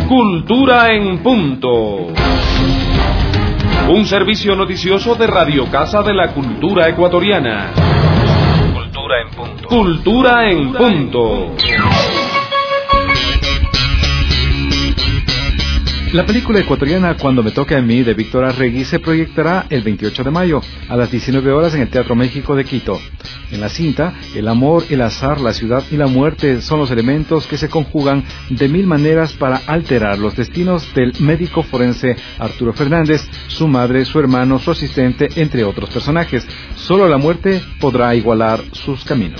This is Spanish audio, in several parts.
Cultura en Punto. Un servicio noticioso de Radio Casa de la Cultura Ecuatoriana. Cultura en Punto. Cultura en Punto. La película ecuatoriana Cuando me toque a mí, de Víctor Arregui, se proyectará el 28 de mayo a las 19 horas en el Teatro México de Quito. En la cinta, el amor, el azar, la ciudad y la muerte son los elementos que se conjugan de mil maneras para alterar los destinos del médico forense Arturo Fernández, su madre, su hermano, su asistente, entre otros personajes. Solo la muerte podrá igualar sus caminos.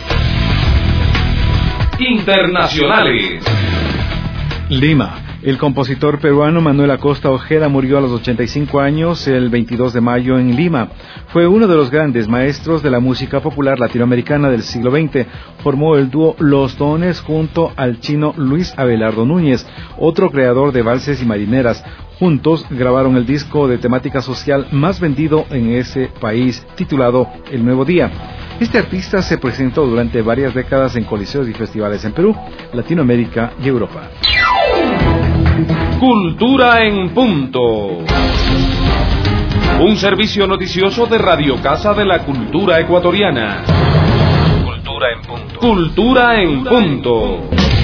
Internacionales. Lima. El compositor peruano Manuel Acosta Ojeda murió a los 85 años el 22 de mayo en Lima. Fue uno de los grandes maestros de la música popular latinoamericana del siglo XX. Formó el dúo Los Dones junto al chino Luis Abelardo Núñez, otro creador de valses y marineras. Juntos grabaron el disco de temática social más vendido en ese país, titulado El Nuevo Día. Este artista se presentó durante varias décadas en coliseos y festivales en Perú, Latinoamérica y Europa. Cultura en Punto. Un servicio noticioso de Radio Casa de la Cultura Ecuatoriana. Cultura en Punto. Cultura en Punto.